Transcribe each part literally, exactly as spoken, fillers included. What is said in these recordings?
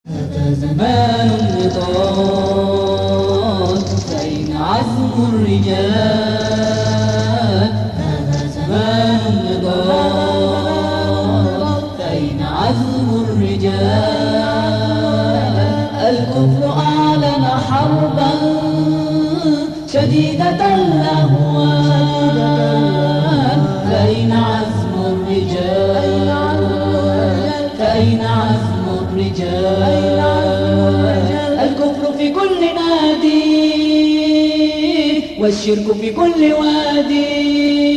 هذا زمان النضال فأين عزم الرجال. هذا زمان النضال فأين عزم الرجال. الكفر أعلن حربا شديدة الأهوال فأين عزم الرجال. فأين عزم الرجال. الكفر في كل نادي والشرك في كل وادي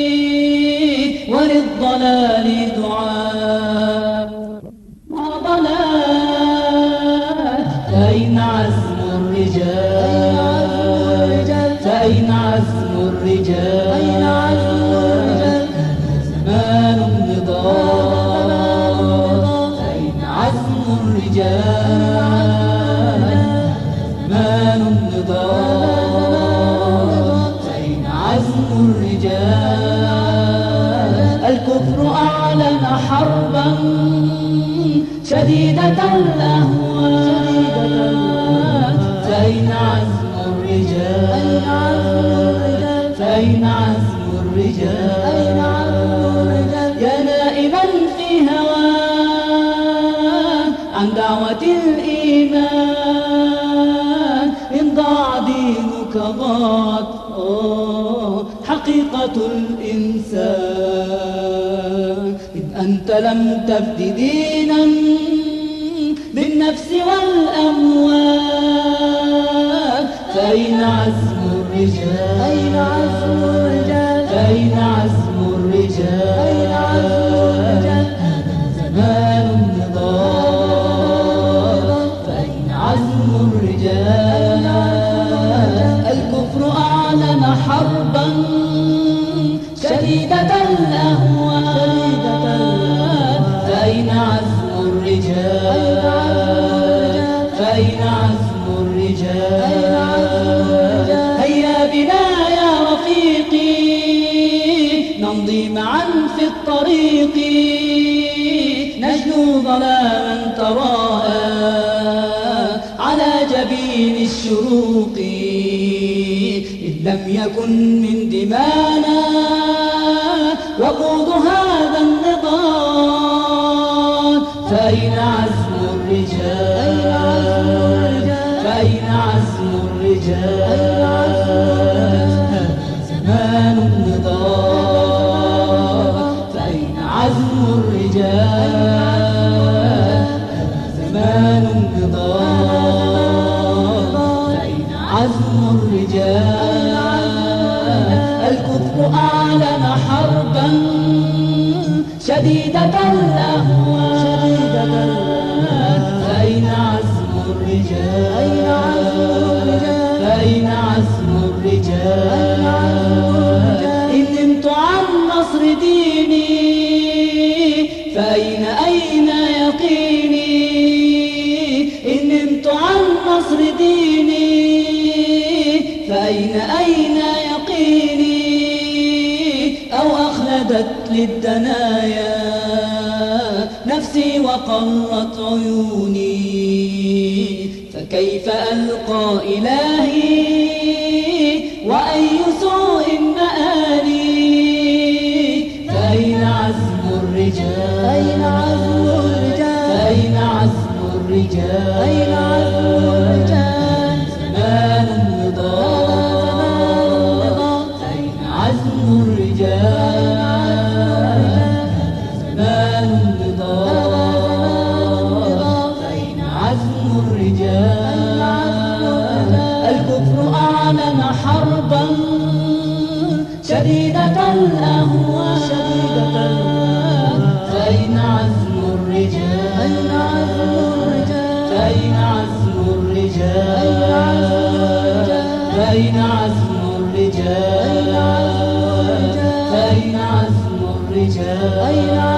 وللضلال دعاء وضلال. فأين عزم الرجال. فأين عزم الرجال. زمان النضال فأين عزم الرجال. زمان النضال فأين عزم الرجال. الكفر أعلن حربا شديدة الأهوال فأين عزم الرجال. فأين عزم الرجال. يا نائما في هواه عن دعوة الإيمان إن ضاع دينك ضاعت حقيقة الإنسان. إن أنت لم تفد دينا بالنفس والأموال فأين عزم الرجال. أين عزم الرجال. فأين عزم الرجال. هذا زمان النضال فأين عزم الرجال. الكفر أعلن حربا شديدة الأهوال فأين عزم الرجال. فأين عزم الرجال. هيا بنا يا رفيقي نمضي معا في الطريق نجنو ظلاما تراءى على جبين الشروق. إن لم يكن من دمانا وقود هذا النضال فأين عزم الرجال. فأين عزم الرجال. هذا زمان النضال فأين عزم الرجال. هذا زمان النضال فأين عزم الرجال. الكفر أعلن حربا شديدة الأهوال فأين عزم الرجال. فأين عزم الرجال. إن نمت عن نصر ديني فأين أين يقيني. إن نمت عن نصر ديني فأين أين يقيني. أو أخلدت للدنايا نفسي وقرت عيوني فكيف ألقى إلهي وأي سوء مآلي. فأين عزم الرجال. أين عزم الرجال. فأين عزم الرجال. أين عزم الرجال. زمان النضال فأين عزم الرجال. زمان النضال فأين عزم الرجال. الكفر أعلن حربا شديدة الأهوال فأين عزم الرجال. فأين عزم الرجال. فأين عزم الرجال. فأين عزم الرجال.